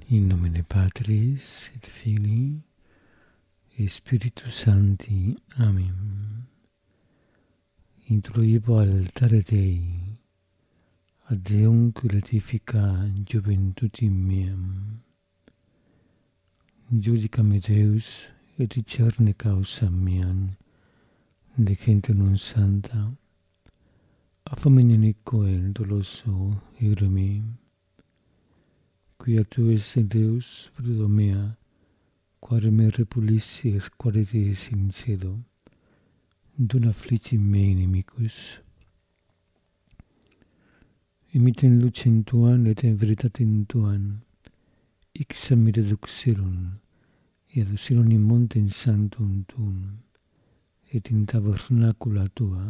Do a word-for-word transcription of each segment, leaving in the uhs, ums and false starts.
In nomine Patris et Filii et Spiritus Sancti. Amen. Introibo al altare Dei, ad Deum qui latifica juventutim meam. Judica me Deus, et discerne causa meam, de gente non santa, affamene iniquo et doloso ire me. Quia tu esse Deus, frudo mea, quare me repulissi et quare te sincedo, dun afflici me inimicus. Imiten lucem tuam et in veritatem tuam, ixam me deduxerum, et aducerum in montem sanctum tuum, et in tabernacula tua,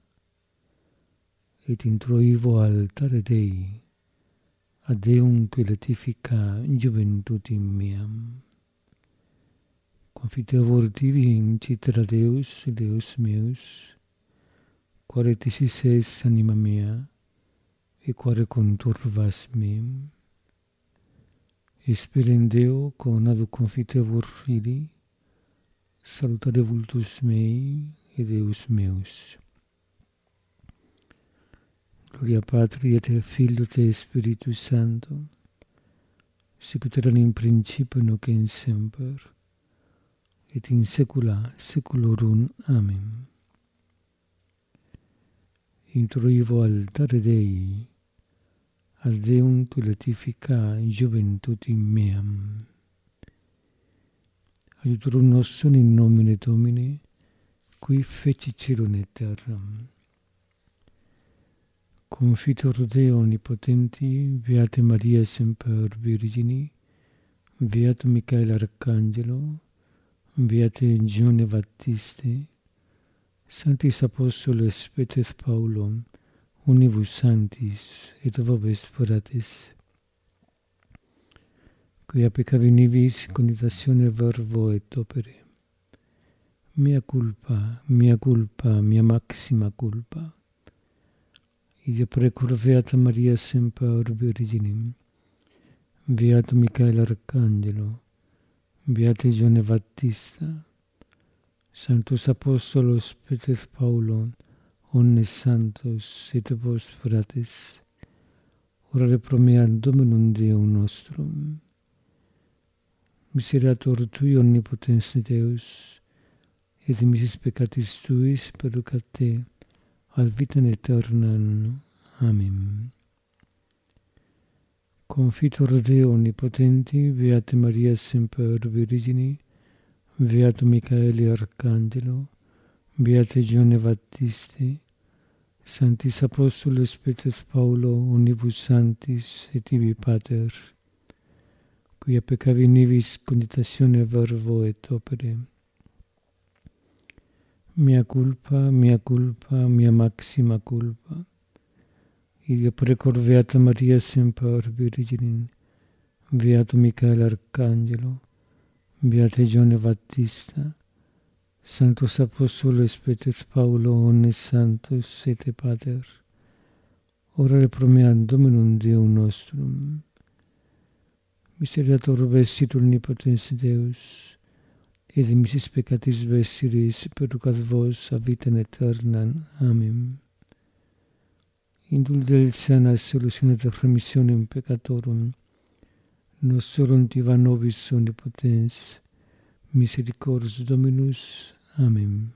et introivo al altare Dei, ad Deum qui latifica juventutim meam. Confitevor tibi in citra Deus, Deus meus, quare tisis es anima mea, e quare conturvas mem. Esperem Deo, conado confitevor fili, salutare vultus mei, et Deus meus. Gloria Patri et Filio et Spiritus Sancto, sicut erat in principio nunc et semper, et in saecula saeculorum. Amen. Introivo al altare Dei, ad Deum qui latifica juventutim meam. Aiutorum nostrum in nomine Domini, qui fecit caelum et terram. Confitor Deo omnipotenti, Beate Maria semper Virgini, Beato Michael Arcangelo, Beate Gione Baptiste, Sanctis Apostoles Petrus Paulum, Unibus Sanctis, et vobis fratres, quia peccavi nibis conditatione verbo et opere. Mea culpa, mea culpa, mea maxima culpa. Ide precur Beata Maria semper Virginim, Beato Michael Arcangelo, Beate Gione Baptista, Sanctus Apostolos Petrus Paulo, omnes santos et vos fratres, orare pro mea Dominum Deum nostrum. Miserator tui omnipotens Deus, et missis peccatis tuis perducat te, ad vitam aeternam. Amen. Confitor Deo omnipotenti, Beate Maria semper Virgini, Beato Michael Arcangelo, Beate Gione Baptiste, Sanctis Apostoles Petrus Paulo, Unibus Sanctis et ibi Pater, quia peccavi nibis conditatione verbo et opere. Mea culpa, mea culpa, mea maxima culpa. Ide precor Beata Maria semper Virginim, Beato Michael Arcangelo, Beate Gione Baptista, Sanctus Apostoles Petrus Paulo, omnes santos et Pater, orare pro mea Dominum Deum nostrum. Miseriator vestit omnipotens Deus, et missis peccatis vestiris perducat vos a vitam aeternam. Amen. Indulge sana solution et remissionem peccatorum, nostrum tiva nobis omnipotens, misericors Dominus. Amen.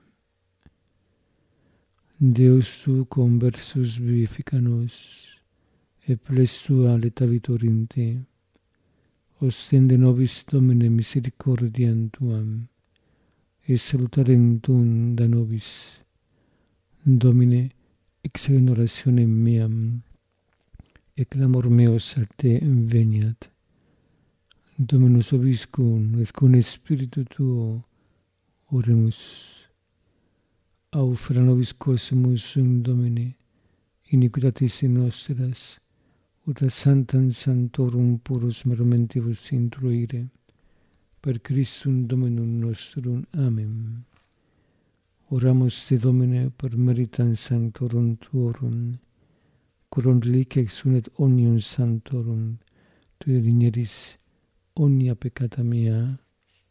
Deus tu conversus vivifica nos, et ples tua letavitur in te. Ostende nobis Domine misericordiam tuam, et salutarem tuum da nobis. Domine, excelem orationem meam, et clamor meus a te veniat. Dominus vobiscum, et cum Spiritu tuo, oremus. Aufera nobis quesumus in Domine, iniquitatis nostras, ut a santam sanctorum purus mermentibus intruire, per Christum Dominum nostrum. Amen. Oramus te Domine per meritam sanctorum tuorum, corum reliquia exunet omnium sanctorum, tu digneris omnia peccata mea.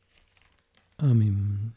Amen.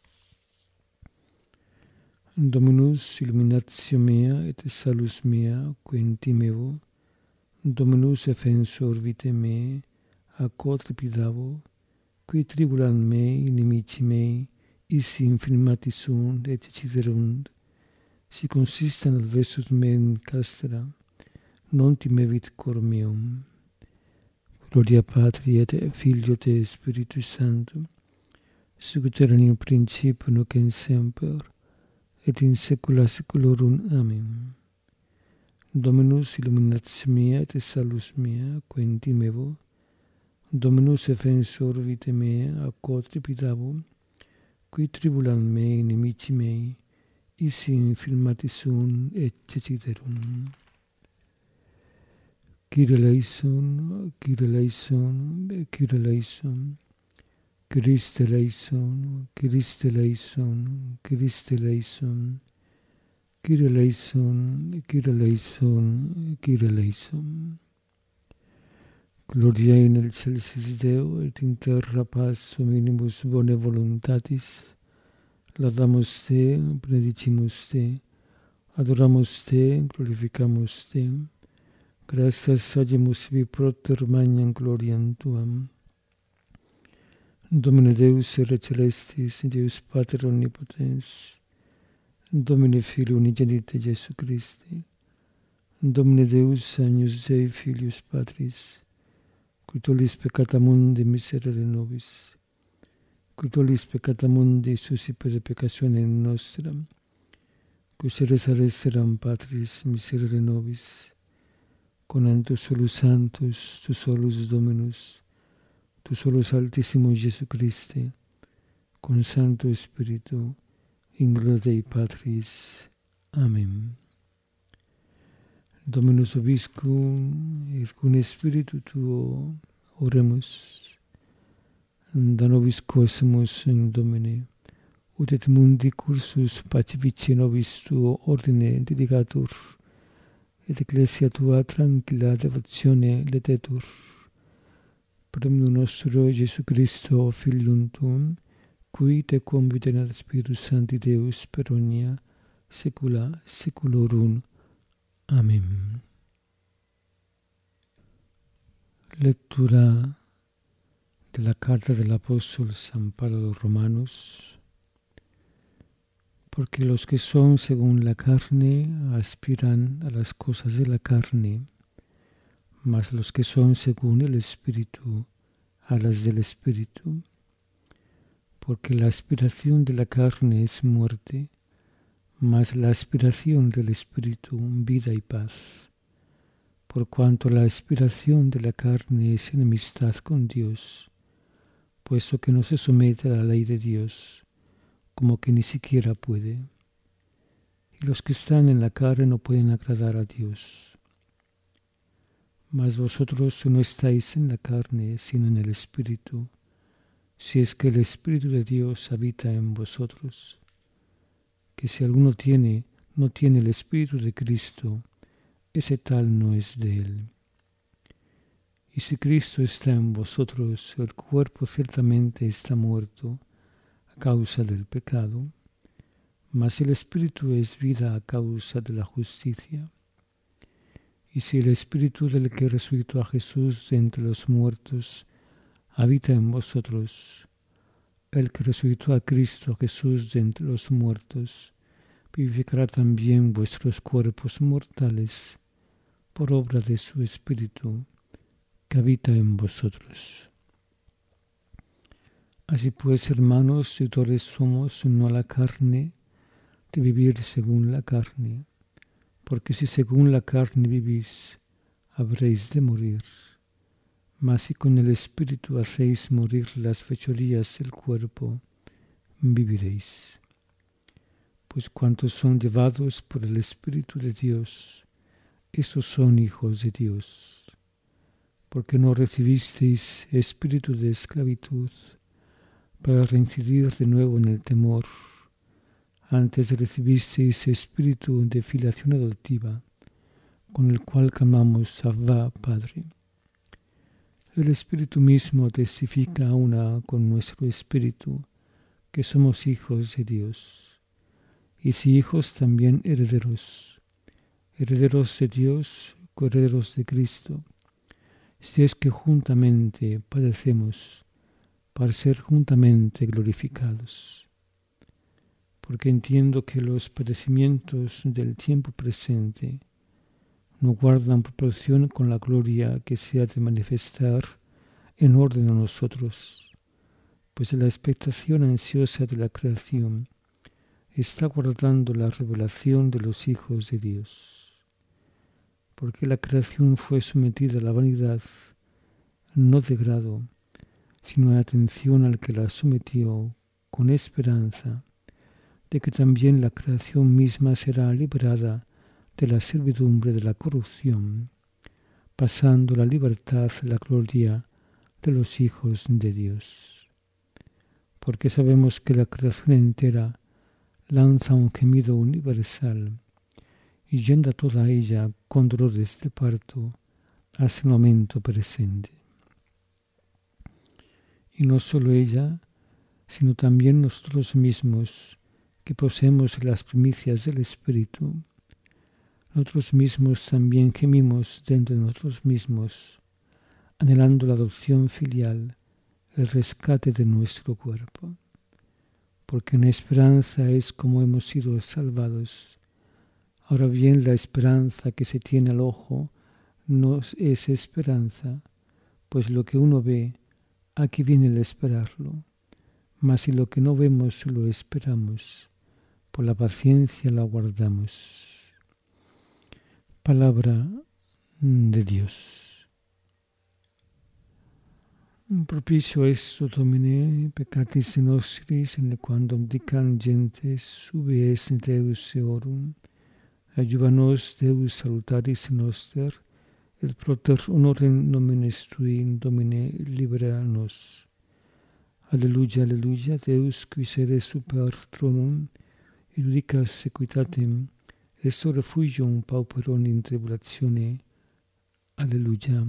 Dominus illuminatio mea et salus mea, qui in timevo, Dominus defensor vitae meae, a quo trepidavo, qui tribulant mei inimici mei, isi infirmati sunt et ceciderunt, si consistent adversus me in castera, non timevit cor meum. Gloria Patri et Filio et Spiritus Sancto, sicut erat in principio nunc et semper, et in saecula saeculorum. Amen. Dominus illuminatio mea et salus mea, qui in timevo, Dominus defensor vitae mea, a quo trepidavo, qui tribulant me inimici mei, isi infirmati sunt et ceciderunt. Kyrie eleison, Kyrie eleison, Kyrie eleison, Christe eleison, Christe eleison, Christe eleison, Kyrie eleison, Kyrie eleison, Kyrie eleison. Gloria in excelsis Deo, et in terra paz hominibus bone voluntatis. Laudamus Te, benedicimus Te, adoramus Te, glorificamus Te. Gratias agimus vi propter magnam gloriam Tuam. Domine Deus ere celestis, Deus Pater omnipotens, Domine Filio unigenite Jesu Christi, Domine Deus agnus Dei Filius Patris, qui tollis peccata mundi miserere nobis, qui tollis peccata mundi suscipere peccatione nostra, qui seres arresteram Patris miserere nobis, conantus solus Sanctus, tu solus Dominus, tu solus Altissimo Jesu Christe, con Sancto Spiritu, in gloria Dei Patris. Amen. Dominus vobiscum, et cum Spiritu tuo, oremus. Da nobis quesumus in Domine, ut et mundi cursus pacifici nobis tuo ordine dedicatur, et ecclesia tua tranquilla devotione letetur. Per omnium nostro Jesu Christo, Filium tuum, qui te conviterat Spiritus Sancti Deus per omnia saecula saeculorum. Amen. Lectura de la carta del apóstol San Pablo a los Romanos. Porque los que son según la carne aspiran a las cosas de la carne, mas los que son según el Espíritu a las del Espíritu. Porque la aspiración de la carne es muerte, mas la aspiración del Espíritu, vida y paz. Por cuanto la aspiración de la carne es enemistad con Dios, puesto que no se somete a la ley de Dios, como que ni siquiera puede. Y los que están en la carne no pueden agradar a Dios. Mas vosotros no estáis en la carne, sino en el Espíritu, si es que el Espíritu de Dios habita en vosotros. Que si alguno tiene, no tiene el Espíritu de Cristo, ese tal no es de él. Y si Cristo está en vosotros, el cuerpo ciertamente está muerto a causa del pecado, mas el Espíritu es vida a causa de la justicia. Y si el Espíritu del que resucitó a Jesús de entre los muertos habita en vosotros, el que resucitó a Cristo Jesús de entre los muertos, vivificará también vuestros cuerpos mortales por obra de su Espíritu que habita en vosotros. Así pues, hermanos, deudores somos no a la carne, de vivir según la carne, porque si según la carne vivís, habréis de morir. Mas si con el Espíritu hacéis morir las fechorías del cuerpo, viviréis. Pues cuantos son llevados por el Espíritu de Dios, esos son hijos de Dios. Porque no recibisteis espíritu de esclavitud para reincidir de nuevo en el temor. Antes recibisteis espíritu de filiación adoptiva, con el cual clamamos Abba, Padre. pero el Espíritu mismo testifica a una con nuestro espíritu que somos hijos de Dios. Y si hijos, también herederos, herederos de Dios, coherederos de Cristo, si es que juntamente padecemos para ser juntamente glorificados. Porque entiendo que los padecimientos del tiempo presente no guardan proporción con la gloria que se ha de manifestar en orden a nosotros, pues la expectación ansiosa de la creación está guardando la revelación de los hijos de Dios. Porque la creación fue sometida a la vanidad, no de grado, sino en atención al que la sometió, con esperanza de que también la creación misma será liberada de la servidumbre de la corrupción, pasando la libertad a la gloria de los hijos de Dios. Porque sabemos que la creación entera lanza un gemido universal y yenda toda ella con dolores de parto hasta el momento presente. Y no solo ella, sino también nosotros mismos, que poseemos las primicias del Espíritu, nosotros mismos también gemimos dentro de nosotros mismos, anhelando la adopción filial, el rescate de nuestro cuerpo. Porque en esperanza es como hemos sido salvados. Ahora bien, la esperanza que se tiene al ojo no es esperanza, pues lo que uno ve, aquí viene el esperarlo. Mas si lo que no vemos lo esperamos, por la paciencia lo aguardamos. Palabra de Dios. Propicio est Domine peccatis nostris, in quandam dicam gentes ubi es Deus eorum. Adjuva nos Deus salutaris noster, et proter honorem nominis Tui, Domine libera nos. Alleluia, alleluia, Deus qui sede super tronum, iudicas equitatem, est refugium pauperum in tribulatione. Alleluia.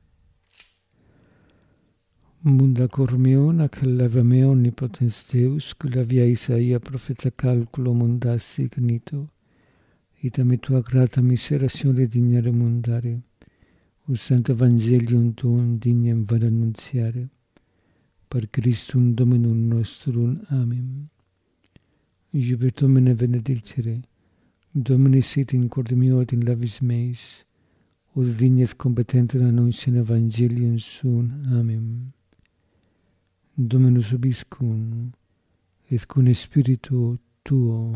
Munda cor meo, nacel leva meo omnipotens Deus, qui la via Isaia profeta calculo munda signito, ita me tua grata miseratione dignare mundare, o santo evangelium tuum dignem var annunziare, per Christum Dominum nostrum. Amen. Jubet Domine benedicere, Domini sit in corde meo et in labis meis, ut dignes competentur annunciam evangelium suum. Amen. Dominus vobiscum, et cum spiritu tuo.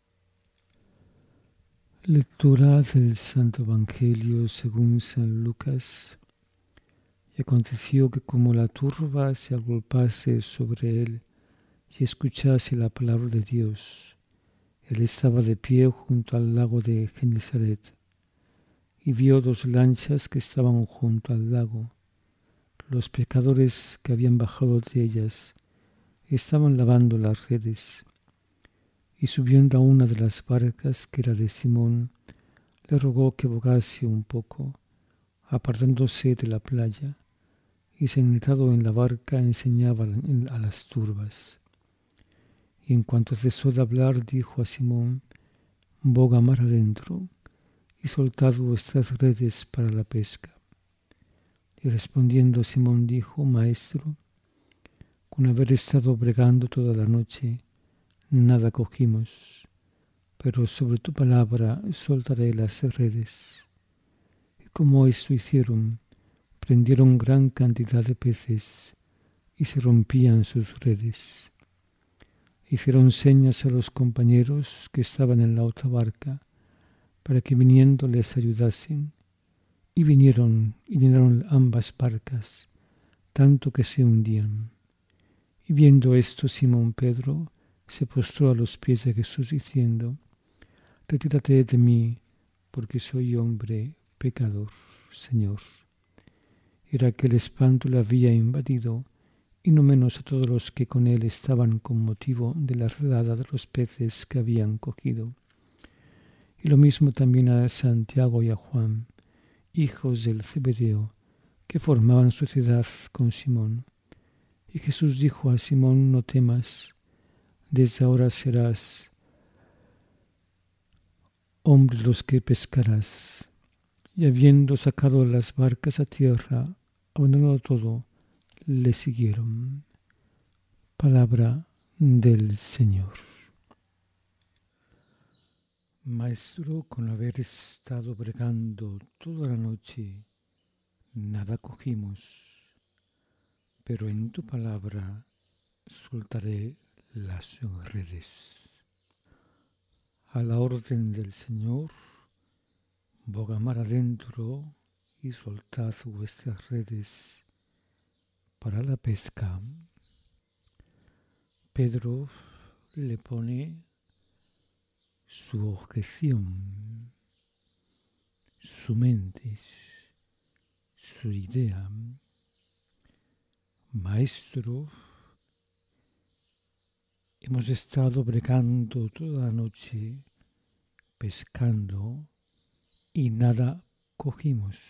Lectura del Santo Evangelio según San Lucas. Y aconteció que como la turba se agolpase sobre él y escuchase la palabra de Dios, él estaba de pie junto al lago de Genesaret, y vio dos lanchas que estaban junto al lago. Los pescadores que habían bajado de ellas estaban lavando las redes, y subiendo a una de las barcas, que era de Simón, le rogó que bogase un poco, apartándose de la playa, y sentado en la barca enseñaba a las turbas. Y en cuanto cesó de hablar, dijo a Simón: boga mar adentro, y soltad vuestras redes para la pesca. Y respondiendo Simón dijo: Maestro, con haber estado bregando toda la noche, nada cogimos, pero sobre tu palabra soltaré las redes. Y como esto hicieron, prendieron gran cantidad de peces, y se rompían sus redes. Hicieron señas a los compañeros que estaban en la otra barca, para que viniendo les ayudasen. Y vinieron y llenaron ambas barcas, tanto que se hundían. Y viendo esto, Simón Pedro se postró a los pies de Jesús, diciendo: retírate de mí, porque soy hombre pecador, Señor. Era que el espanto le había invadido, y no menos a todos los que con él estaban con motivo de la redada de los peces que habían cogido. Y lo mismo también a Santiago y a Juan, hijos del Zebedeo, que formaban sociedad con Simón. Y Jesús dijo a Simón: no temas, desde ahora serás hombre los que pescarás. Y habiendo sacado las barcas a tierra, abandonado todo, le siguieron. Palabra del Señor. Maestro, con haber estado bregando toda la noche, nada cogimos, pero en tu palabra soltaré las redes. A la orden del Señor, boga mar adentro y soltad vuestras redes para la pesca. Pedro le pone su objeción, su mente, su idea. Maestro, hemos estado bregando toda la noche, pescando, y nada cogimos.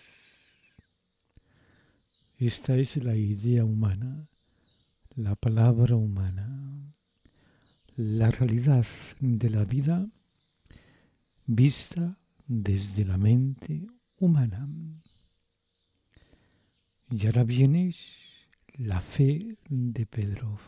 Esta es la idea humana, la palabra humana, la realidad de la vida vista desde la mente humana. Y ahora viene la fe de Pedro.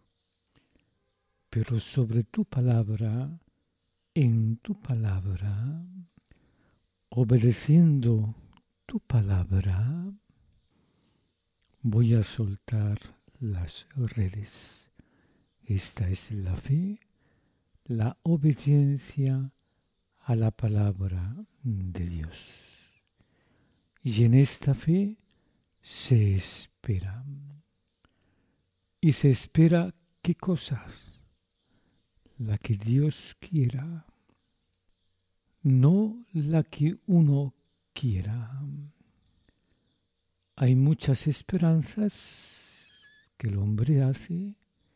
Pero sobre tu palabra, en tu palabra, obedeciendo tu palabra, voy a soltar las redes. Esta es la fe, la obediencia a la palabra de Dios. Y en esta fe se espera. ¿Y se espera qué cosas? La que Dios quiera, no la que uno quiera. Hay muchas esperanzas que el hombre hace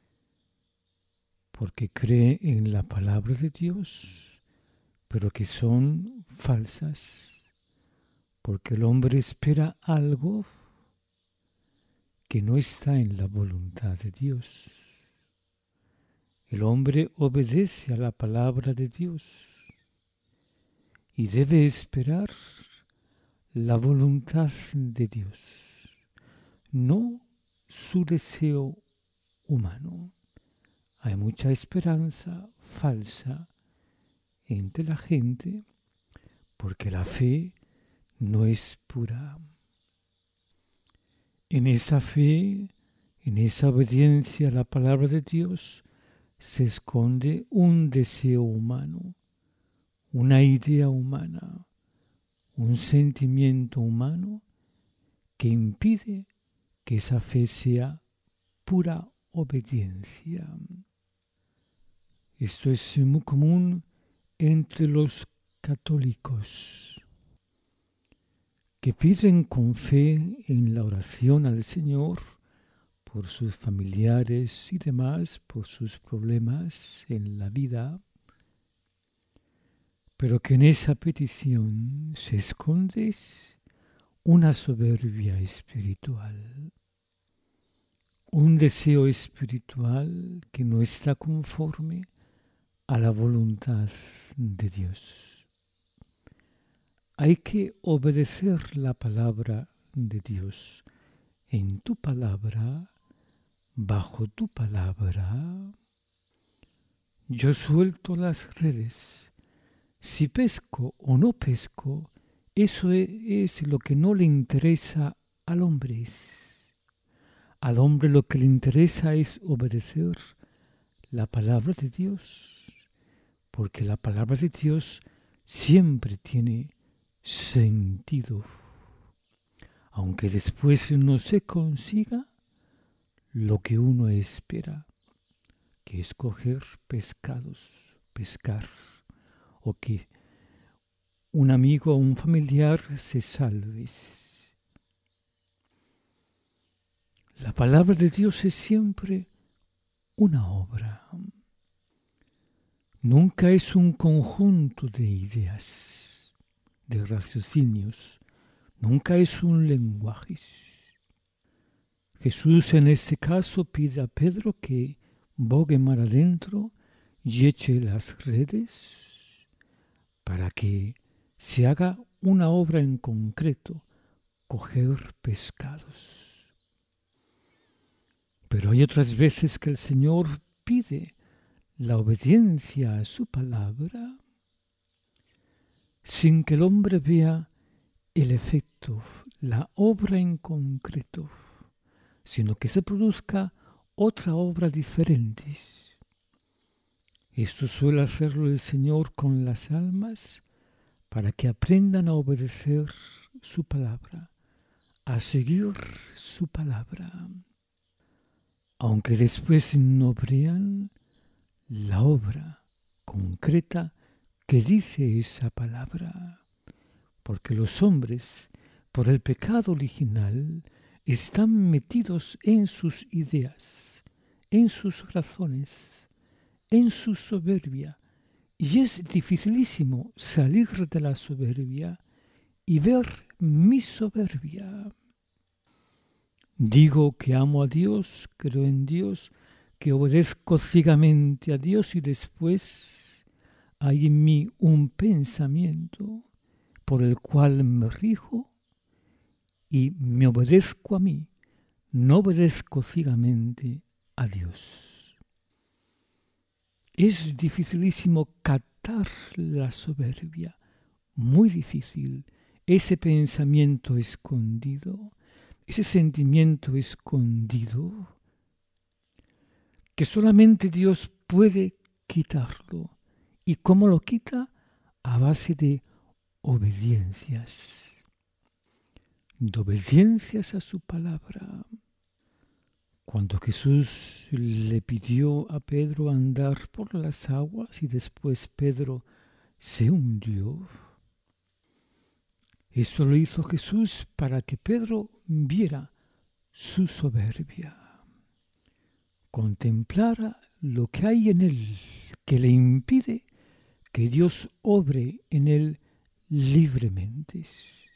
porque cree en la palabra de Dios, pero que son falsas, porque el hombre espera algo que no está en la voluntad de Dios. El hombre obedece a la palabra de Dios y debe esperar la voluntad de Dios, no su deseo humano. Hay mucha esperanza falsa entre la gente porque la fe no es pura. En esa fe, en esa obediencia a la palabra de Dios, se esconde un deseo humano, una idea humana, un sentimiento humano que impide que esa fe sea pura obediencia. Esto es muy común entre los católicos, que piden con fe en la oración al Señor por sus familiares y demás, por sus problemas en la vida, pero que en esa petición se esconde una soberbia espiritual, un deseo espiritual que no está conforme a la voluntad de Dios. Hay que obedecer la palabra de Dios. En tu palabra, bajo tu palabra, yo suelto las redes. Si pesco o no pesco, eso es lo que no le interesa al hombre. Al hombre lo que le interesa es obedecer la palabra de Dios, porque la palabra de Dios siempre tiene sentido. Aunque después no se consiga lo que uno espera, que es coger pescados, pescar, o que un amigo o un familiar se salve. La palabra de Dios es siempre una obra. Nunca es un conjunto de ideas, de raciocinios. nunca es un lenguaje. Jesús en este caso pide a Pedro que bogue mar adentro y eche las redes para que se haga una obra en concreto, coger pescados. Pero hay otras veces que el Señor pide la obediencia a su palabra sin que el hombre vea el efecto, la obra en concreto, sino que se produzca otra obra diferente. Esto suele hacerlo el Señor con las almas para que aprendan a obedecer su palabra, a seguir su palabra, aunque después no vean la obra concreta que dice esa palabra, porque los hombres, por el pecado original, están metidos en sus ideas, en sus razones, en su soberbia, y es dificilísimo salir de la soberbia y ver mi soberbia. Digo que amo a Dios, creo en Dios, que obedezco ciegamente a Dios y después hay en mí un pensamiento por el cual me rijo y me obedezco a mí, no obedezco ciegamente a Dios. Es dificilísimo captar la soberbia, muy difícil, ese pensamiento escondido, ese sentimiento escondido, que solamente Dios puede quitarlo. ¿Y cómo lo quita? A base de obediencias. De obediencias a su palabra. Cuando Jesús le pidió a Pedro andar por las aguas y después Pedro se hundió, eso lo hizo Jesús para que Pedro viera su soberbia, contemplara lo que hay en él que le impide que Dios obre en él libremente.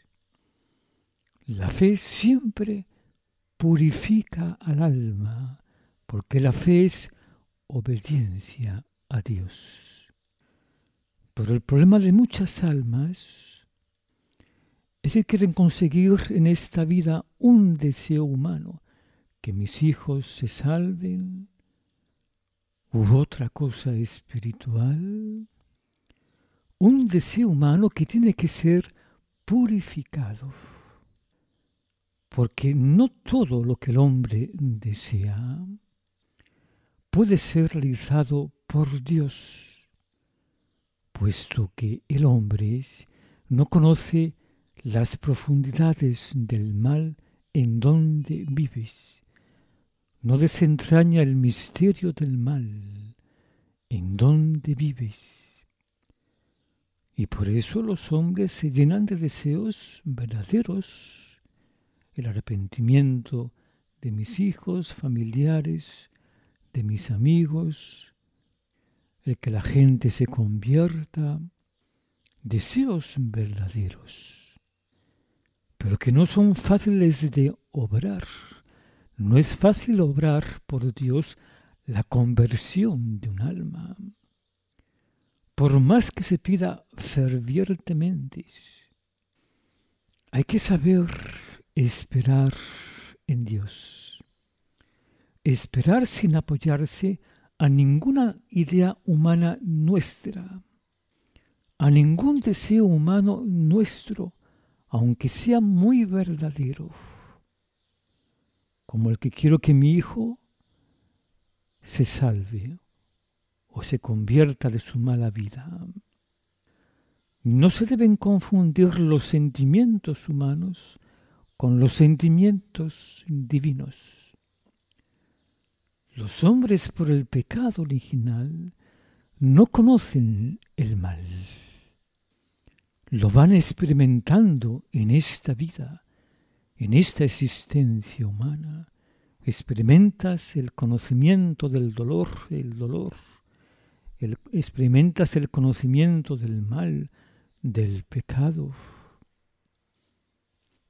La fe siempre purifica al alma, porque la fe es obediencia a Dios. Pero el problema de muchas almas es que quieren conseguir en esta vida un deseo humano, que mis hijos se salven, u otra cosa espiritual, un deseo humano que tiene que ser purificado. Porque no todo lo que el hombre desea puede ser realizado por Dios, puesto que el hombre no conoce las profundidades del mal en donde vives, no desentraña el misterio del mal en donde vives. Y por eso los hombres se llenan de deseos verdaderos, el arrepentimiento de mis hijos, familiares, de mis amigos, el que la gente se convierta, deseos verdaderos, pero que no son fáciles de obrar. No es fácil obrar por Dios la conversión de un alma, por más que se pida fervientemente. Hay que saber esperar en Dios. Esperar sin apoyarse a ninguna idea humana nuestra, a ningún deseo humano nuestro, aunque sea muy verdadero. Como el que quiero que mi hijo se salve o se convierta de su mala vida. No se deben confundir los sentimientos humanos con los sentimientos divinos. Los hombres por el pecado original no conocen el mal. Lo van experimentando en esta vida, en esta existencia humana. Experimentas el conocimiento del dolor, el dolor. El, experimentas el conocimiento del mal, del pecado.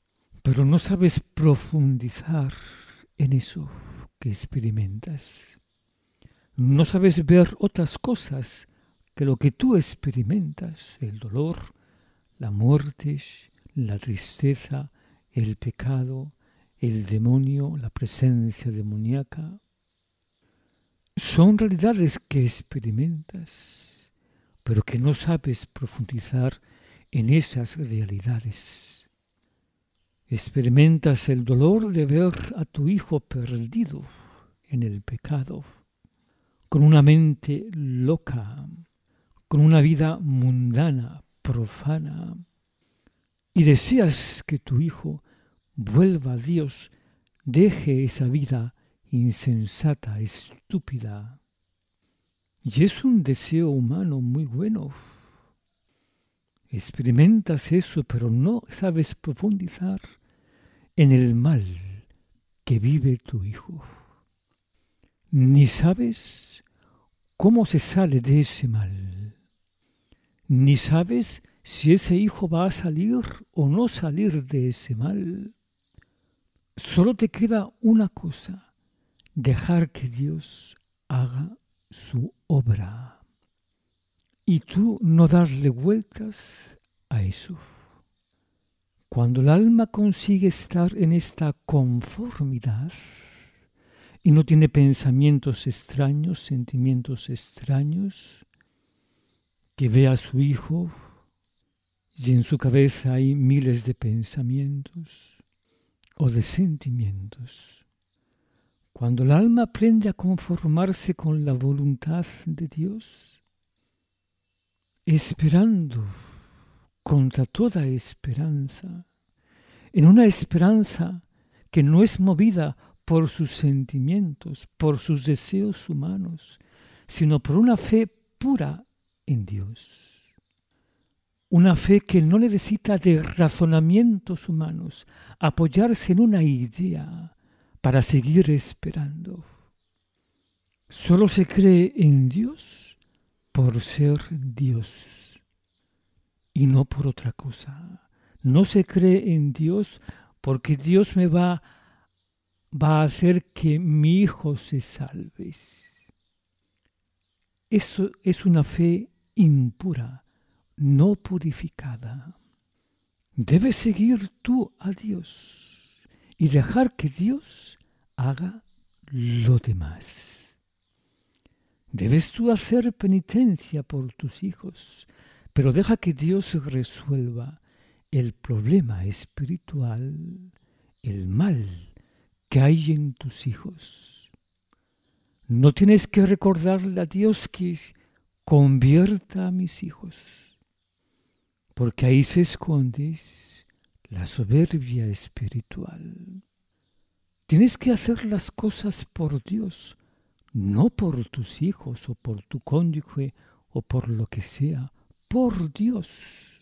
pero no sabes profundizar en eso que experimentas. No sabes ver otras cosas que lo que tú experimentas, el dolor, la muerte, la tristeza, el pecado, el demonio, la presencia demoníaca. Son realidades que experimentas, pero que no sabes profundizar en esas realidades. Experimentas el dolor de ver a tu hijo perdido en el pecado, con una mente loca, con una vida mundana, profana, y deseas que tu hijo vuelva a Dios, deje esa vida insensata, estúpida. Y es un deseo humano muy bueno. Experimentas eso, pero no sabes profundizar en el mal que vive tu hijo. Ni sabes cómo se sale de ese mal. Ni sabes si ese hijo va a salir o no salir de ese mal. Solo te queda una cosa: dejar que Dios haga su obra. Y tú no darle vueltas a eso. Cuando el alma consigue estar en esta conformidad y no tiene pensamientos extraños, sentimientos extraños, que ve a su hijo y en su cabeza hay miles de pensamientos o de sentimientos. Cuando el alma aprende a conformarse con la voluntad de Dios, esperando contra toda esperanza, en una esperanza que no es movida por sus sentimientos, por sus deseos humanos, sino por una fe pura en Dios. Una fe que no necesita de razonamientos humanos, apoyarse en una idea para seguir esperando. Solo se cree en Dios por ser Dios y no por otra cosa. No se cree en Dios porque Dios me va, va a hacer que mi hijo se salve. Eso es una fe impura, no purificada. Debes seguir tú a Dios y dejar que Dios haga lo demás. Debes tú hacer penitencia por tus hijos, pero deja que Dios resuelva el problema espiritual, el mal que hay en tus hijos. No tienes que recordarle a Dios que convierta a mis hijos, porque ahí se esconde la soberbia espiritual. Tienes que hacer las cosas por Dios, no por tus hijos o por tu cónyuge o por lo que sea, por Dios.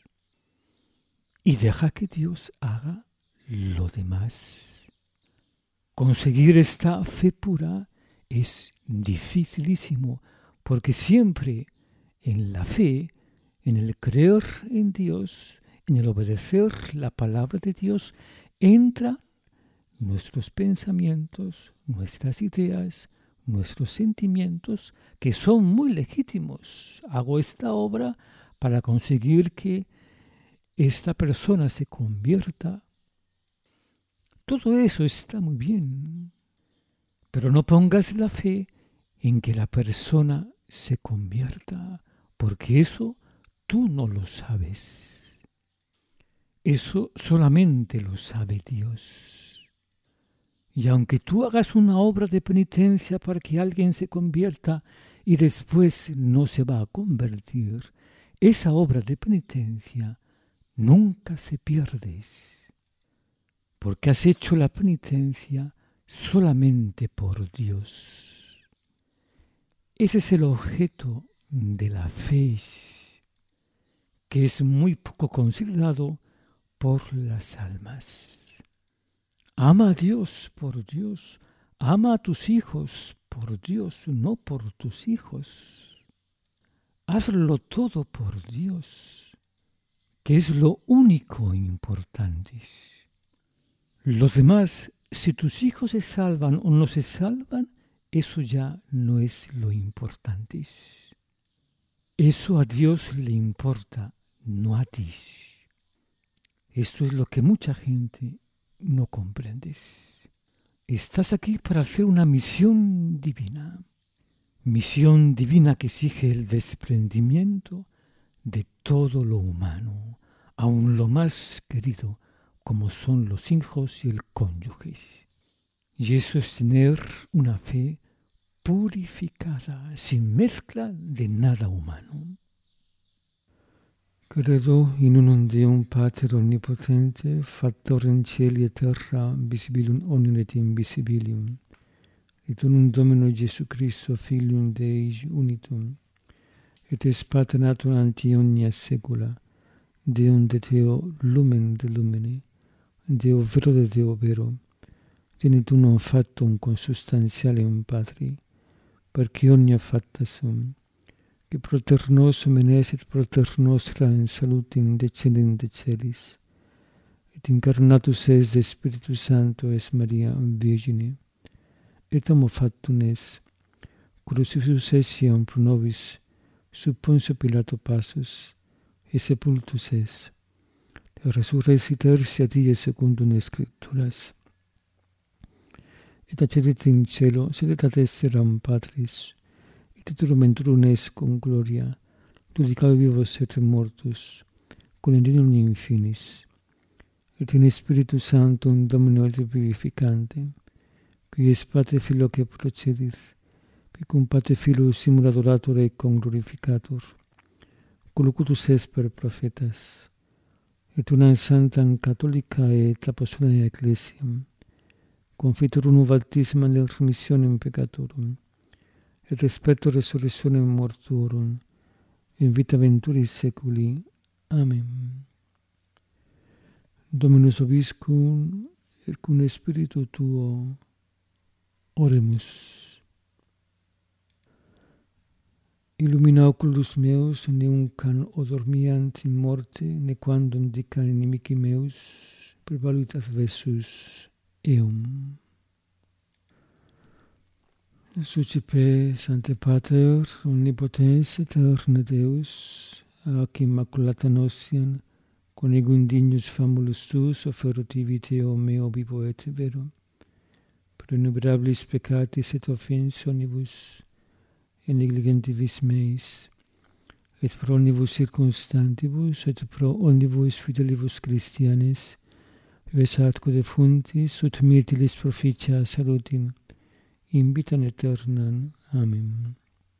Y deja que Dios haga lo demás. Conseguir esta fe pura es dificilísimo, porque siempre en la fe, en el creer en Dios, en el obedecer la palabra de Dios, entran nuestros pensamientos, nuestras ideas, nuestros sentimientos, que son muy legítimos. Hago esta obra para conseguir que esta persona se convierta. Todo eso está muy bien, pero no pongas la fe en que la persona se convierta, porque eso tú no lo sabes. Eso solamente lo sabe Dios. Y aunque tú hagas una obra de penitencia para que alguien se convierta y después no se va a convertir, esa obra de penitencia nunca se pierde, porque has hecho la penitencia solamente por Dios. Ese es el objeto de la fe, que es muy poco considerado por las almas. Ama a Dios por Dios, ama a tus hijos por Dios, no por tus hijos. Hazlo todo por Dios, que es lo único importante. Los demás, si tus hijos se salvan o no se salvan, eso ya no es lo importante. Eso a Dios le importa, no a ti. Esto es lo que mucha gente no comprende. Estás aquí para hacer una misión divina. Misión divina que exige el desprendimiento de todo lo humano, aun lo más querido, como son los hijos y el cónyuge. Y eso es tener una fe purificada, sin mezcla de nada humano. Credo in unum Deum Pater Omnipotente, Factor in cieli et terra, visibilium omnium et invisibilium, et unum Domino Iesu Christo, Filium Dei unitum, et es Pater natum ante omnia saecula, Deum de Deo lumen de lumine, Deo vero de Deo vero, tenit unum factum consubstantialem Patri, perque omnia facta sum, que proter nos menes et proter nostra in salutim descendent de celis, et incarnatus es de Spiritus Sancto es Maria Virgine, et homo factum es, crucifixus essiam pro nobis, sub Pontio Pilato passus, et sepultus es, et resurrexit tertia die secundum Scripturas, et accedit in cielo, sedet ad exteram Patris, et titulo es con gloria, judicavi vivos et mortus, con in infinis, et in Spiritus Sanctum Domino et vivificante, qui es Pater Filio que procedit, qui cum Pater Filio simul adorator et conglorificator, colocutus es per prophetas, et una sanctam catholica et apostolica ecclesiam, confitur unum baptismam et remissionem peccatorum, et respecto resurrectionem mortuorum, in vita venturis seculi. Amen. Dominus vobiscum, et cum spiritu tuo, oremus. Illumina oculus meus, neum can odormiant in morte, nequandum dican inimici meus, prevaluit adversus eum. Sucipe, Sancte Pater, omnipotens eterne Deus, ac immaculata notiam, conegum dignus famulus tuus, offerutivi Deo meo vivo et vero, pro innumerabilis peccatis et offensionibus, et negligentibus meis, et pro omnibus circumstantibus, et pro omnibus fidelibus Christianes, vives atque defuntis, ut mirtilis proficia salutim, in vitam aeternam. Amen.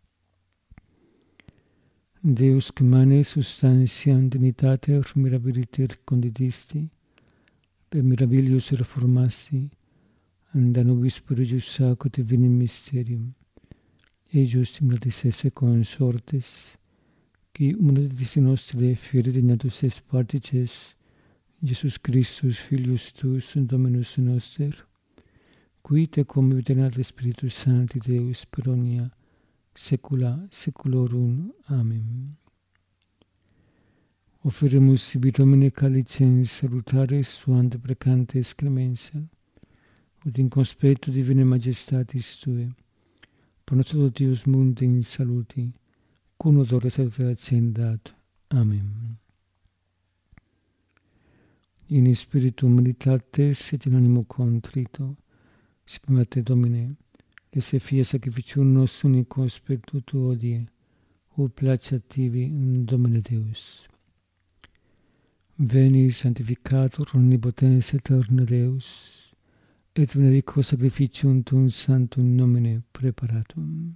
Deus que manes substantiam dignitate mirabiliter condidisti, de mirabilius reformasti, anda nobis purius saco divinum mysterium, eius stimulatis esse consortes, qui humanitis nostre fieri dignatus est partices, Jesus Christus, Filius tuus, Dominus noster, qui te cum vitae Spiritus Sancti Deus per omnia saecula saeculorum. Amen. Offeremus sibi Domine calicem salutaris suante precantes clementia, ut in conspectu divinae majestatis Tue, pro nostro Deus mundi in saluti, cum odore salutationem dat. Amen. In spiritu humilitatis et in animo contrito, Spimate Domine, lesse fie sacrificium nostrum in conspectu Tuo die, o placeat tibi, Domine Deus. Veni sanctificator omnipotens aeterne Deus, et benedico sacrificium Tuum sanctum nomine preparatum.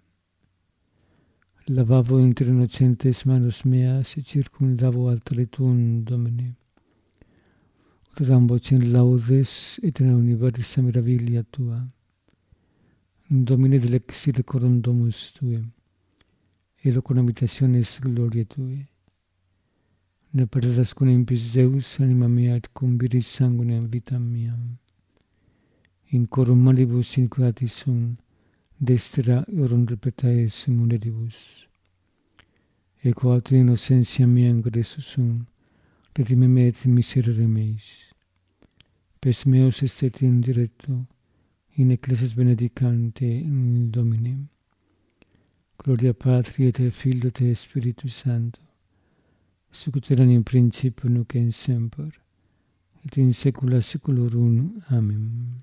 Lavavo inter innocentes manos meas, et circumdavo altare Tuum, Domine. Udam vocem laudes, et in universa meravilia Tua. Domine delexit coram domus Tuae, et locum habitationis gloriae Tuae. Ne perdas cum impis Deus, anima mea, et cum viris sanguinem vitam meam. In corum malibus iniquiatis sum, destra eorum repetae simulieribus. Eco aut innocentia mea ingressus sum, redime me et miserere meis. pes meus estet in directo, in ecclesias benedicante in Domine. Gloria Patri et Filio et Spiritus Sancto, sic ut erat in principio nunc et in semper, et in saecula saeculorum. Amen.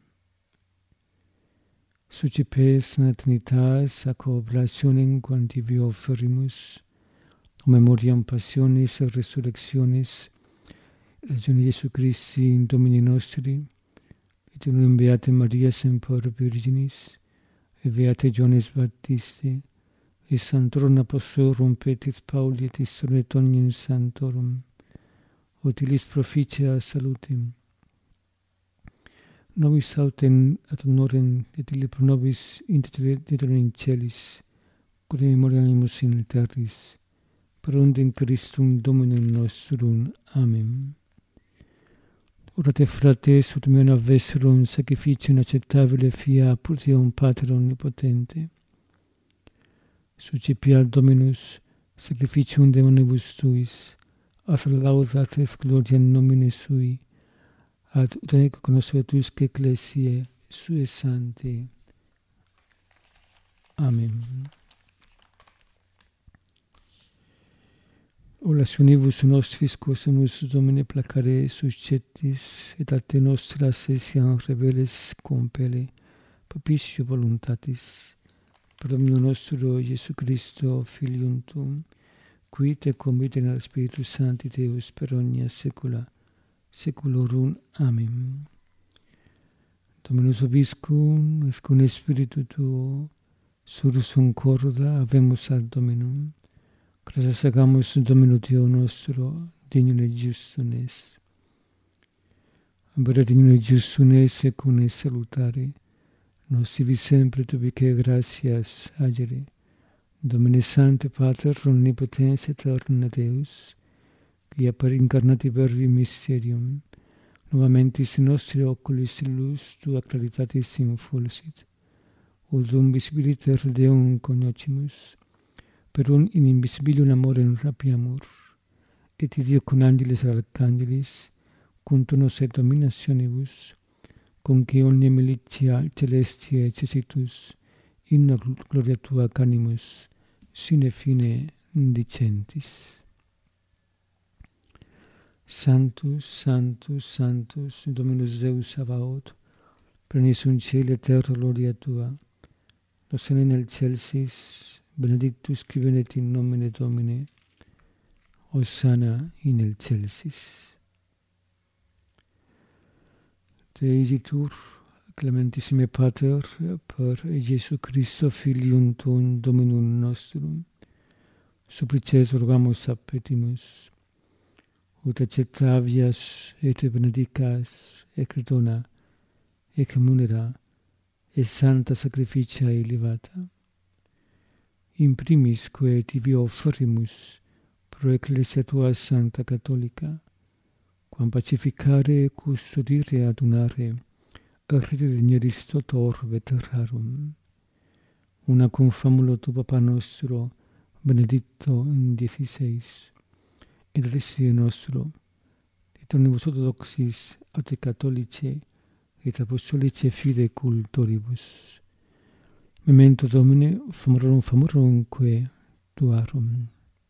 Sucipes Trinitas ac oblationem quantivi offerimus, memoriam passionis et resurrectionis, et Regione Iesu Christi in Domini nostri, et in Beate Maria Semper Virginis, et Beate Johannes Baptiste, et Sanctorum Apostolorum Petris Pauli et Istornetoniem Sanctorum, utilis proficia salutem. Nobis autem ad honorem et ille pro nobis intercedere in celis, quod memoriamus in terris, per undem Christum Dominum nostrum. Amen. Orate frates, ut meum avesserum sacrificium acceptabile fiat apud Deum Pater Omnipotente. Sucipiat Dominus sacrificium de manibus tuis, as laudat et gloria in nomine sui, ad uteneque consuetusque ecclesiae sue sancti. Amen. Olationibus nostris quosumus Domine placare suscetis, et a te nostras essiam rebelles compele, propitio voluntatis, per Dominum nostro Iesu Christo, Filium tuum, qui te convite in Spiritus Sancti Deus per omnia saecula saeculorum. Amen. Dominus vobiscum, et cum spiritu tuo, surus concorda, habemus ad Dominum. Gratias agamus Domino Deo nostro, dignum et justum est. Ambere dignum et justum est, et cum est salutare, nos sivi sempre tubique gratias agere. Domine Sancte Pater, omnipotens aeterna Deus, qui appare incarnati verbi mysterium, novamentis in nostri oculis lux tua claritatis infulsit, ut dum visibiliter Deum cognoscimus, per un in invisibilium amorem rapiamur, et Dio con angelis et archangelis, cum tunos et dominationibus, conque omnia militia celestia cessitus, inna gloria tua canimus, sine fine dicentis. Sanctus, Sanctus, Sanctus, Dominus Deus Sabaoth, plenis in caeli et terra gloria tua, nos in excelsis, benedictus qui venet in nomine Domini, Hosanna in excelsis. Te igitur, clementissime Pater, per Iesu Christo, Filium tuum, Dominum nostrum, supplices rogamus appetimus, ut acceptavias et benedicas, et credona, et munera, et santa sacrificia elevata. In primis, quae tibi offerimus, pro ecclesia tua Santa Catholica, quam pacificare, custodire, adunare, errite digneris toto orbe terrarum. Una cum famulo tu Papa nostro, Benedicto dieciseis, et Resi nostro, et omnibus orthodoxis, aut catholice, et apostolice fide cultoribus. Memento Domine, famorum famorumque tuarum.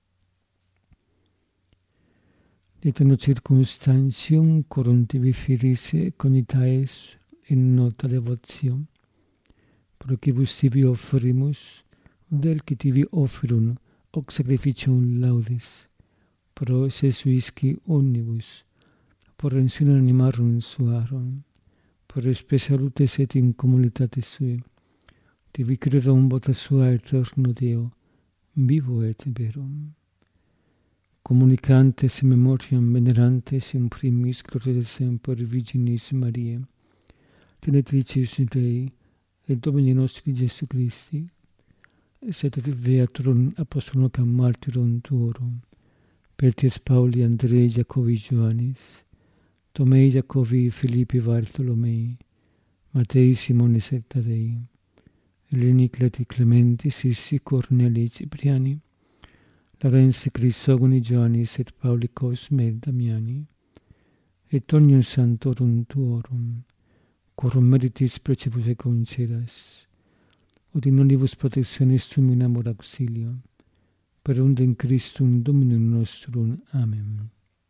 Et no circumstantium corum tibi firis cognitaes in nota devotio, procibus tibi offerimus, del qui tibi offerum hoc sacrificium laudis, pro se suisci omnibus, por rensione animarum suarum, per spe salutes et in communitatis sui, tibi credo un vota sua eterno Deo, vivo et verum. Communicantes in memoriam venerantes in primis gloria semper Virginis Mariae, tenetricius Dei, et Domini nostri Iesu Christi, sed et Beaturum Apostolum Martyrum tuorum, Petrus Pauli, Andrei, Jacobi, Ioannis, Tomei, Jacobi, Filippi, Bartolomei, Matei, Simonis et Tadei, Eleni, Cleti, Clementi, Sissi, Cornelii, Cipriani, Larensi, Crisogoni, Ioannis et Pauli, Cosme et Damiani, et omnium sanctorum tuorum, quorum meritis precipus et concedas, ut in omnibus protectionis tuum in amor auxilio, per undem Christum Dominum nostrum. Amen.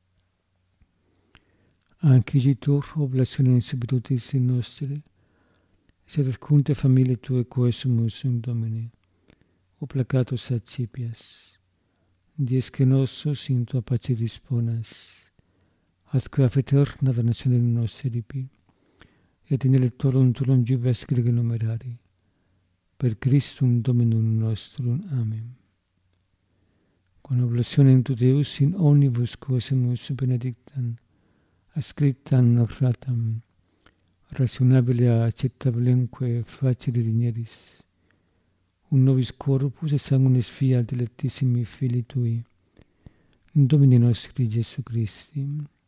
Anciditur oblationem sapientis in nostre, sed cunte familiae Tuae coesumus in Domine, o placatus accipias, dies que nosos in Tua pace disponas, atque eterna donatione nostre ripi, et in electorum tuum jubes grege numerari, per Christum Dominum nostrum. Amen. Con oblationem tu Deus in omnibus coesumus benedictam, ascriptam nocratam, rationabile acceptablemque facile digneris, un nobis corpus et sanguinis fiat dilectissimi Filii Tui, Domini nostri Iesu Christi,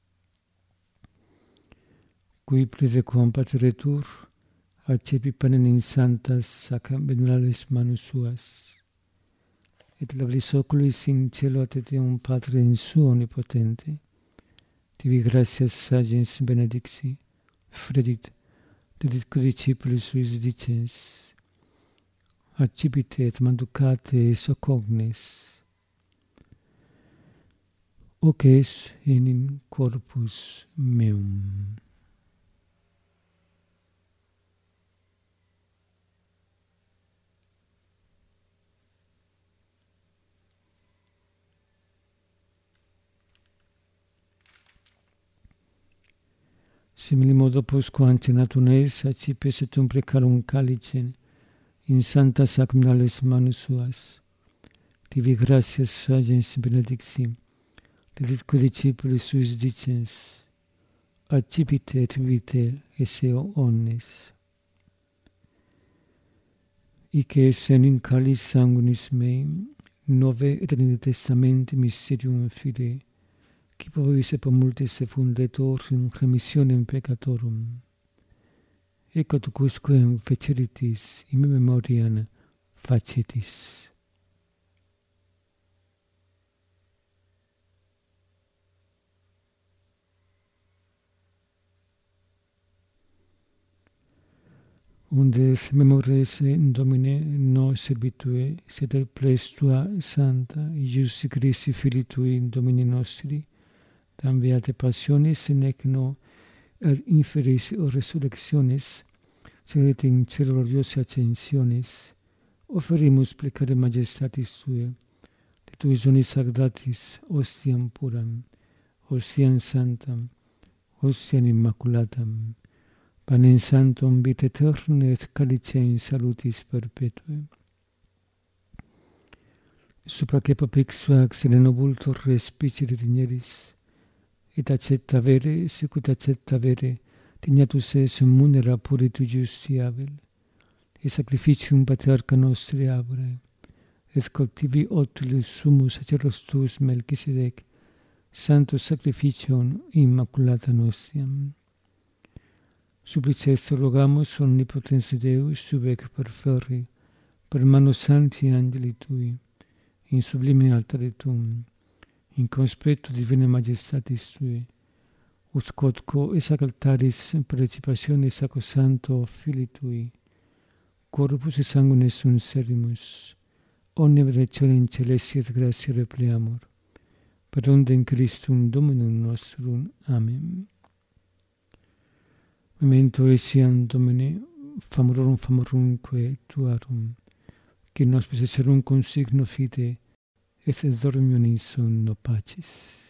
qui praesequam Pateretur, accepi panem in sanctas sacramentales manus suas, et labris oculis in cielo ad Deum Patre in suo omnipotente, tibi gratias sagens benedixi, fredit, dedit discipulis suis dicens, accipite et manducate socognes, hoc es in corpus meum. Simili modo postquam cenatum es, accipes et umprecarum calicem in sancta sacramentales manus suas, tibi gratias sagens benedixi, deditque discipulis suis dicens, accipite et vite esseo omnes. Hic es in calis sanguinis mei, nove et in testamenti mysterium fidei, qui provis et multis fundetur in remissionem peccatorum. Ecco tucusque feceritis in me memoriam facetis. Unde memores in Domine nos servitue, sed ples Tua Santa, Iusi Christi Filii Tui in Domini nostri, tam beate passionis, nec no ad inferis o resurrectionis, sed in cielo gloriosa ascensionis, offerimus plecare majestatis Tue, de Tui sonis sagratis, ostiam puram, ostiam santam, ostiam immaculatam, panem santum vita aeterna et calicem salutis perpetue. Supra que papixua xeleno vultor respicere digneris, et accetta vere, sicut accetta vere, dignatus es munera puritu justiavel, et sacrificium patriarca nostri abore, et cultivi otulis sumus sacerdos tuus Melchisedec, santo sacrificium immaculata nostiam. Supplice est rogamus omnipotens Deus, subec perferri, per mano sancti angeli Tui, in sublime altare Tuum, in conspectu divina majestatis Tui, ut quodquo es ac altaris participationis sacrosanto Filii Tui, corpus et sanguine sunt servimus, omnia benedictionem celesti et gratia repleamur, per undem Christum Dominum nostrum. Amen. Memento etiam Domine, famulorum famorumque Tuarum, qui nos possesserum consigno fide, et dormium in sonno pacis.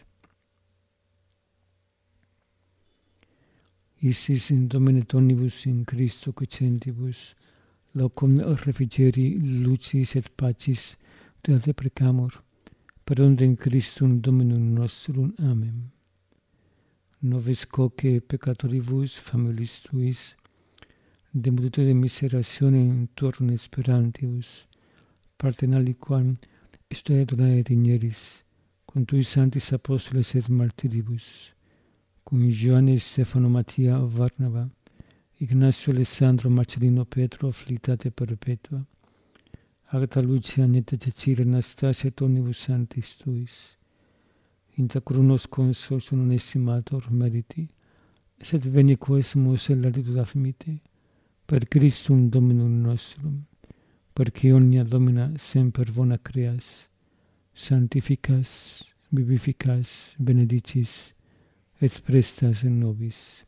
Isis in Domine omnibus in Christo cocentibus, locum refrigeri lucis et pacis te precamur, per undem Christum Dominum nostrum. Amen. Noves coque peccatoribus familis Tuis, de multitude miserationem turne esperantibus, partem aliquam historia donae digneris, cum Tui sanctis apostoles et martiribus, cum Ioannes Stefano Mattia Varnava, Ignacio Alessandro Marcellino Petro afflictate perpetua, Agatha Lucia Neta Cecilia Anastasia et omnibus sanctis Tuis, inter crunos consos non estimator meriti, sed veni quesumus eleritus admite, per Christum Dominum nostrum, perque omnia Domina semper bona creas, sanctificas, vivificas, benedicis, et prestas in nobis.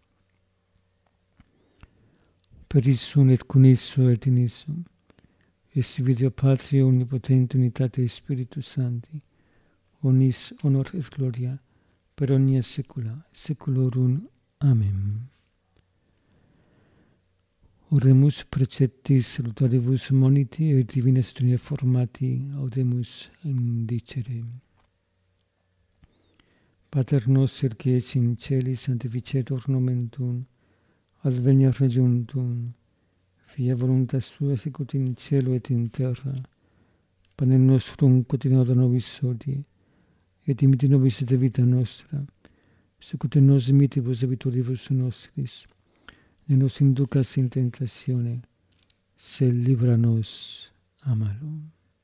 Per issum et cum issum et in issum, est Deo Patria omnipotente unitate Spiritus Sancti, omnis honor et gloria, per omnia saecula saeculorum. Amen. Oremus preceptis salutaribus moniti et divina sostinia formati audemus indicere. Pater noster qui es in celis, sanctificetur nomen tuum, adveniat regnum tuum, fiat voluntas tua sicut in cielo et in terra. Panem nostrum quotidianum da nobis hodie, et dimitte nobis de vita nostra, sicut nos dimittivus debitoribus nostris, et nos inducas in tentatione, sed libera nos a malo.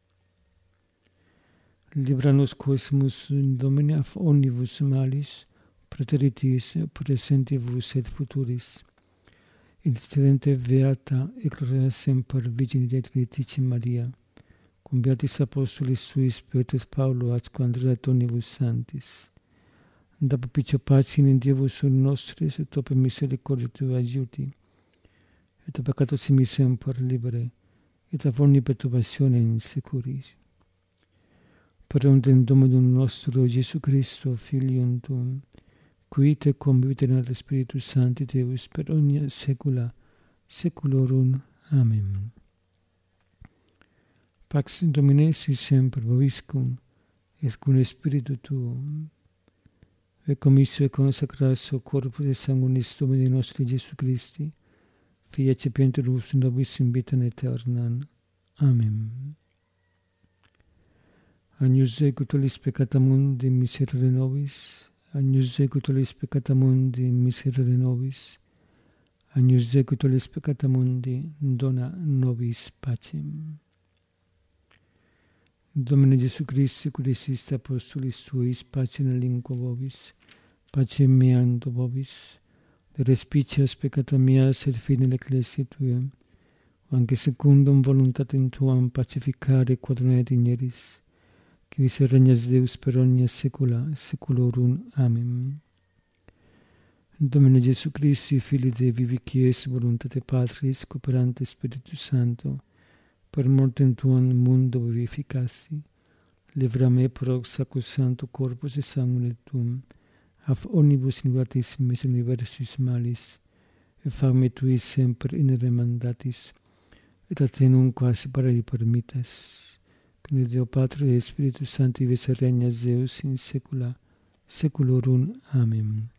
Libera nos quesumus in Domine af omnibus malis, praeteritis, presentibus et futuris. Incidente beata et gloria semper Virgine Trinitatis Maria, cum beatis apostolis suis Petrus Paulo et Andrea et omnibus sanctis. Da propicio pacem in Dievus nostris, et opere misericordia tua aiuti, et a peccato simi semper libere, et a omni perturbationem securis. Per ondem Dominum nostro Iesu Christo, Filium tuum, qui te convivit in ad Spiritus Sancti Deus per omnia saecula saeculorum. Amen. Pax Domini sit semper vobiscum, et cum spiritu tuum. Et commisso et consecratio corpus et sanguinis Domini nostri Iesu Christi, Fii accipienterus nobis in vitam aeternam. Amen. Agnus Dei, qui tollis peccata mundi, miserere nobis. Agnus Dei, qui tollis peccata mundi, miserere nobis. Agnus Dei, qui tollis peccata mundi, dona nobis pacem. Domine Iesu Christi, qui resiste apostolis tuis, pacem aliquo vobis, pacem meam do vobis, de respicias peccata meas et fidei ecclesiae tuae, anque secundum voluntatem tuam pacificare quadrone digneris, qui vis regnas Deus per omnia saecula saeculorum. Amen. Domine Iesu Christi, Filii Dei vivi, qui es voluntate Patris, cooperante Spiritus Sancto, per mortem tuam mundo vivificasti, libera me pro sacrosancto corpus et sanguine tuum, af omnibus iniquitatis universis malis, et fac me tui semper inere mandatis, et a te nunc quasi parari permittas, cum Deo Patri et Spiritus Sancti vis regnas Deus in saecula saeculorum. Amen.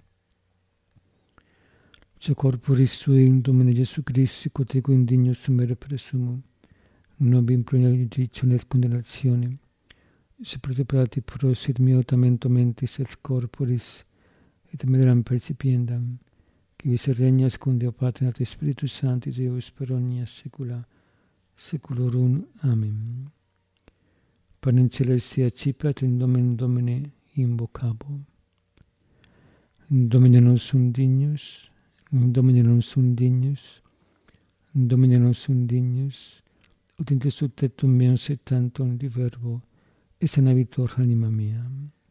Ce corporis tui in Domine Iesu Christi, coteco indignus sumere presumum, nobi implonia judicio et condenationem, se preteprati prosit mio tamento mentis et corporis, et mederam percipiendam, qui vis regnas cum Deo Patri et Spiritus Sancti Deus per omnia saecula saeculorum. Amen. Panem celestia accipiat in nomen Domini invocabo. Domine non sum dignus, Domine non sum dignus, Domine non sum dignus, ut intesut tectum meum sed tantum di verbo, et sanavitor anima mea.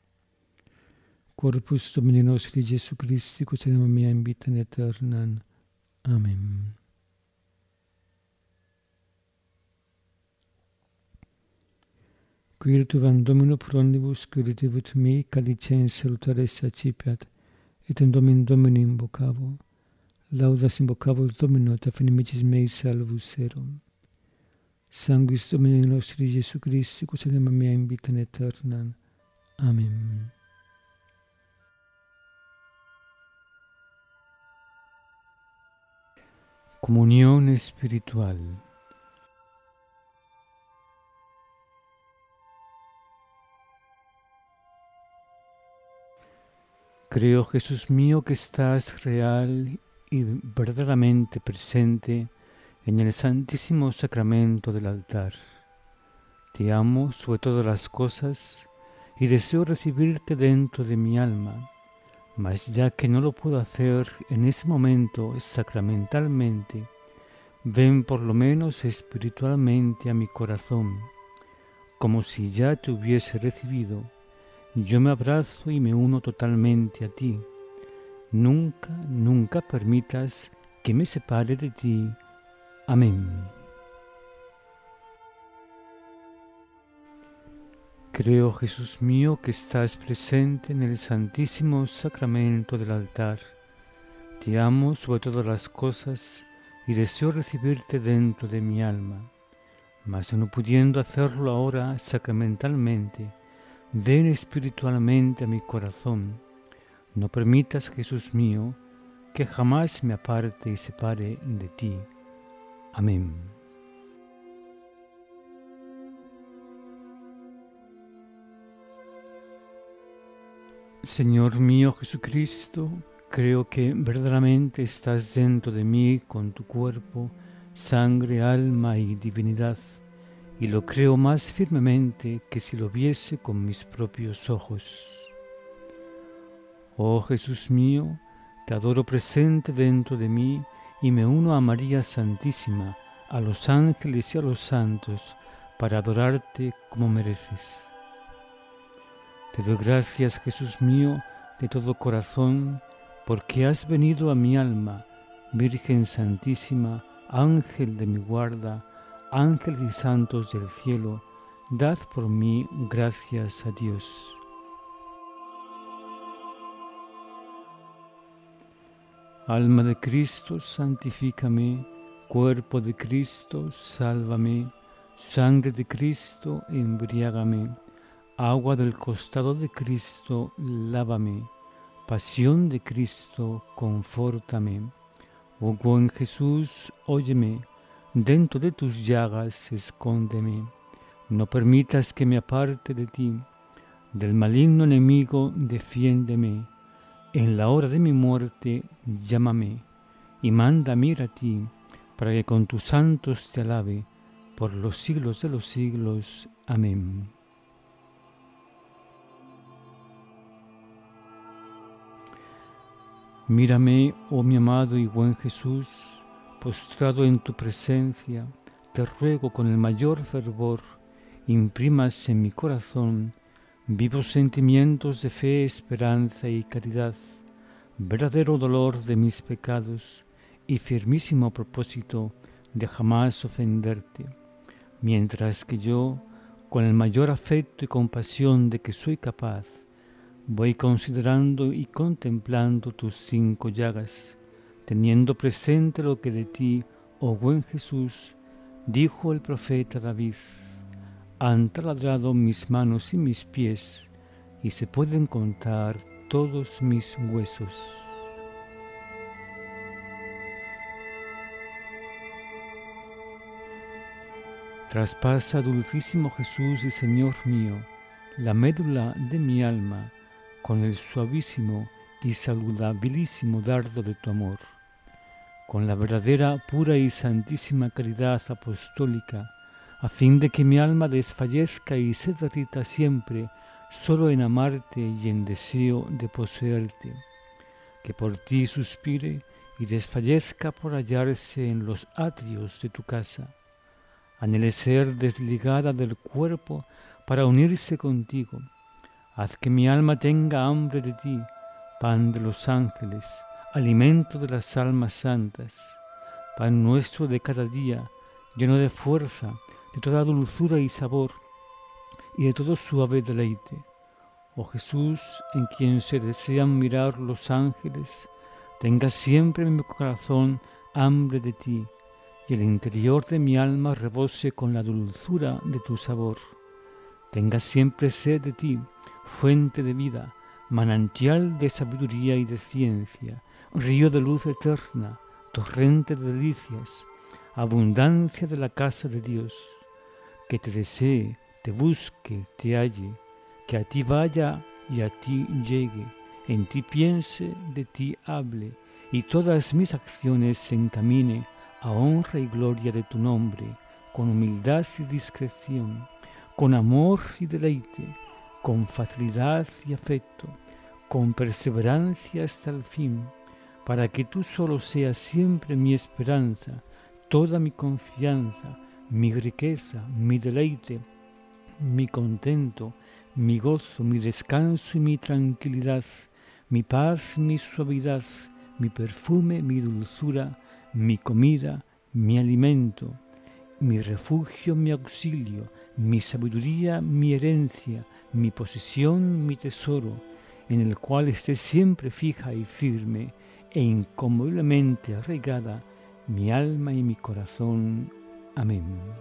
Corpus Domini nostri Iesu Christi, quod anima mea in vitam aeternam. Amen. Quiritum Domino pro omnibus qui redevit me, calicem salutaris accipiat, et in Domine Domini invocavo. Laudas invocavo Domino, et af inimicis mei salvus erum. Sanguis Domini nostri Iesu Christi, quod anima mea in vitam aeternam. Amen. Comunión espiritual. Creo, Jesús mío, que estás real y verdaderamente presente en el santísimo sacramento del altar. Te amo sobre todas las cosas y deseo recibirte dentro de mi alma, mas ya que no lo puedo hacer en ese momento sacramentalmente, ven por lo menos espiritualmente a mi corazón, como si ya te hubiese recibido. Yo me abrazo y me uno totalmente a ti. Nunca, nunca permitas que me separe de ti. Amén. Creo, Jesús mío, que estás presente en el Santísimo Sacramento del altar. Te amo sobre todas las cosas y deseo recibirte dentro de mi alma. Mas no pudiendo hacerlo ahora sacramentalmente, ven espiritualmente a mi corazón. No permitas, Jesús mío, que jamás me aparte y separe de ti. Amén. Señor mío Jesucristo, creo que verdaderamente estás dentro de mí con tu cuerpo, sangre, alma y divinidad, y lo creo más firmemente que si lo viese con mis propios ojos. Oh Jesús mío, te adoro presente dentro de mí y me uno a María Santísima, a los ángeles y a los santos, para adorarte como mereces. Te doy gracias, Jesús mío, de todo corazón, porque has venido a mi alma, Virgen Santísima, Ángel de mi guarda, ángeles y santos del cielo, dad por mí gracias a Dios. Alma de Cristo, santifícame, cuerpo de Cristo, sálvame, sangre de Cristo, embriágame, agua del costado de Cristo, lávame, pasión de Cristo, confórtame. Oh buen Jesús, óyeme, dentro de tus llagas escóndeme, no permitas que me aparte de ti, del maligno enemigo defiéndeme, en la hora de mi muerte llámame, y mándame ir a ti, para que con tus santos te alabe, por los siglos de los siglos. Amén. Mírame, oh mi amado y buen Jesús, postrado en tu presencia, te ruego con el mayor fervor, imprimas en mi corazón vivos sentimientos de fe, esperanza y caridad, verdadero dolor de mis pecados y firmísimo propósito de jamás ofenderte, mientras que yo, con el mayor afecto y compasión de que soy capaz, voy considerando y contemplando tus cinco llagas, teniendo presente lo que de ti, oh buen Jesús, dijo el profeta David: han taladrado mis manos y mis pies, y se pueden contar todos mis huesos. Traspasa, dulcísimo Jesús y Señor mío, la médula de mi alma, con el suavísimo y saludabilísimo dardo de tu amor, con la verdadera, pura y santísima caridad apostólica, a fin de que mi alma desfallezca y se derrita siempre solo en amarte y en deseo de poseerte, que por ti suspire y desfallezca por hallarse en los atrios de tu casa, anhele ser desligada del cuerpo para unirse contigo. Haz que mi alma tenga hambre de ti, pan de los ángeles, alimento de las almas santas, pan nuestro de cada día, lleno de fuerza, de toda dulzura y sabor, y de todo suave deleite. Oh Jesús, en quien se desean mirar los ángeles, tenga siempre en mi corazón hambre de ti, y el interior de mi alma rebose con la dulzura de tu sabor. Tenga siempre sed de ti, fuente de vida, manantial de sabiduría y de ciencia, río de luz eterna, torrente de delicias, abundancia de la casa de Dios. Que te desee, te busque, te halle, que a ti vaya y a ti llegue, en ti piense, de ti hable, y todas mis acciones se encamine a honra y gloria de tu nombre, con humildad y discreción, con amor y deleite, con facilidad y afecto, con perseverancia hasta el fin, para que tú solo seas siempre mi esperanza, toda mi confianza, mi riqueza, mi deleite, mi contento, mi gozo, mi descanso y mi tranquilidad, mi paz, mi suavidad, mi perfume, mi dulzura, mi comida, mi alimento, mi refugio, mi auxilio, mi sabiduría, mi herencia, mi posesión, mi tesoro, en el cual esté siempre fija y firme e inconmoviblemente arraigada mi alma y mi corazón. Amén.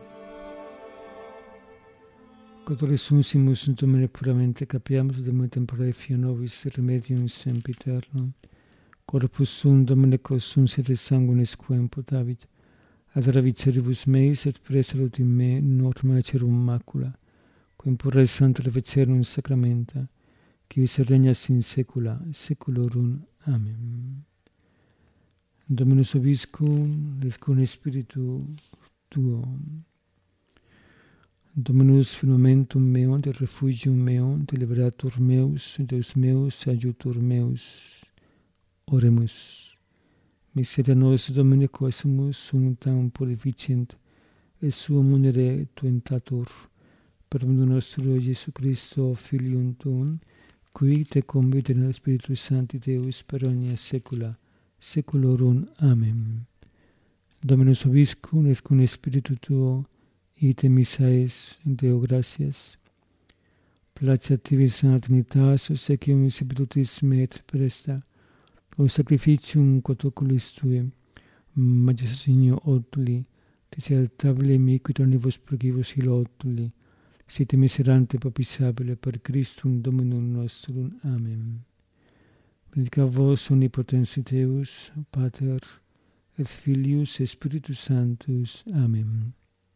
Cotore sunsimus Domine puramente capiamus de tempore fia nobis remedium sempiternum. Corpus sum Domine quos sum sede sanguinis quem potavit, ad ravitseribus meis et presalut in me norma cerum macula, quem purre sancta refecerum sacramenta, quivis regnas in saecula saeculorum. Amen. Dominus vobiscum, et cum spiritu tuo. Dominus firmamentum meum, de refugium meum, de liberator meus, Deus meus, adjutor meus. Oremus. Miseria nos, Domine, quaesimus sum tam purificent, et suum munere tuentator, per nostro Gesù Christo, Filium tuum, qui te convite nel Spiritus Sancti Deus per omnia saecula saeculorum. Amen. Dominus vobiscum, et cum spiritu tuo, ite missa es, Deo gratias. Placet tibi Sancta Trinitas, obsequium sapientis me et presta, o sacrificium quod oculis tui, majestas signo otuli, desialtabile mi quid omnibus procibus ilo otuli, site miserante propisabile per Christum Dominum nostrum. Amen. Benedicat vos omnipotens Deus, Pater, et Filius, et Spiritus Sanctus. Amen.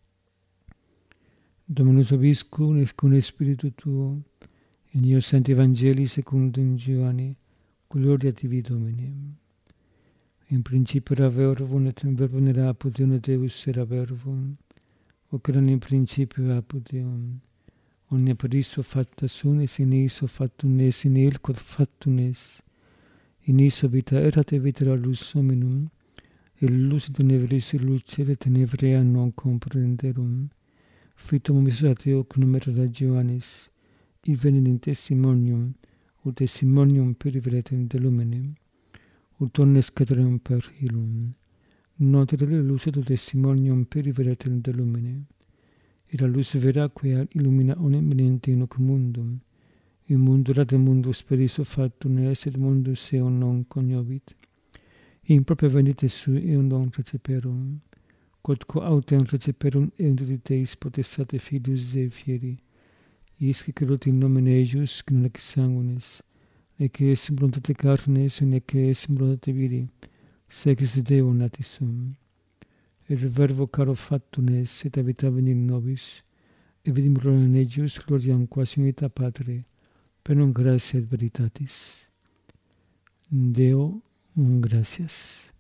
Dominus vobiscum, et cum spiritu tuo, in eo Sancti Evangelii secundum Ioanne, gloria tibi Domine. In principio era verbum, et verbum era apud Deum, et Deus era verbum, hoc erat in principio apud Deum. Omnia per iso facta sunt, et in iso factum est, in il quod factum est. In iso vita erat, et vita era lux hominum, et lux tenebris lucere, tenebrea non comprenderum. Fitum miserateo cum erat Ioannis, i venit in testimonium, ut testimonium periveretem de lumine, ut omnes caterem per illum. Notere lux et testimonium periveretem de lumine. Era lux vera quia illumina omnem veniente in hoc mundum. In mundo erat mundus per iso factum est, et mundus eum non cognovit. In propria venite sui eum non receperum. Quod quo autem receperum eum duditeis potestate Filius Dei fieri. Isque credunt in nomine eius, qui non ec sanguinis, nec est voluntate carnes, nec est voluntate viri, sex Deo natis sum. Et verbo caro factum est, et habitavit in nobis, et vidim gloria in eius, gloriam quasi unita Patre, per non gratia et veritatis. Deo, gratias.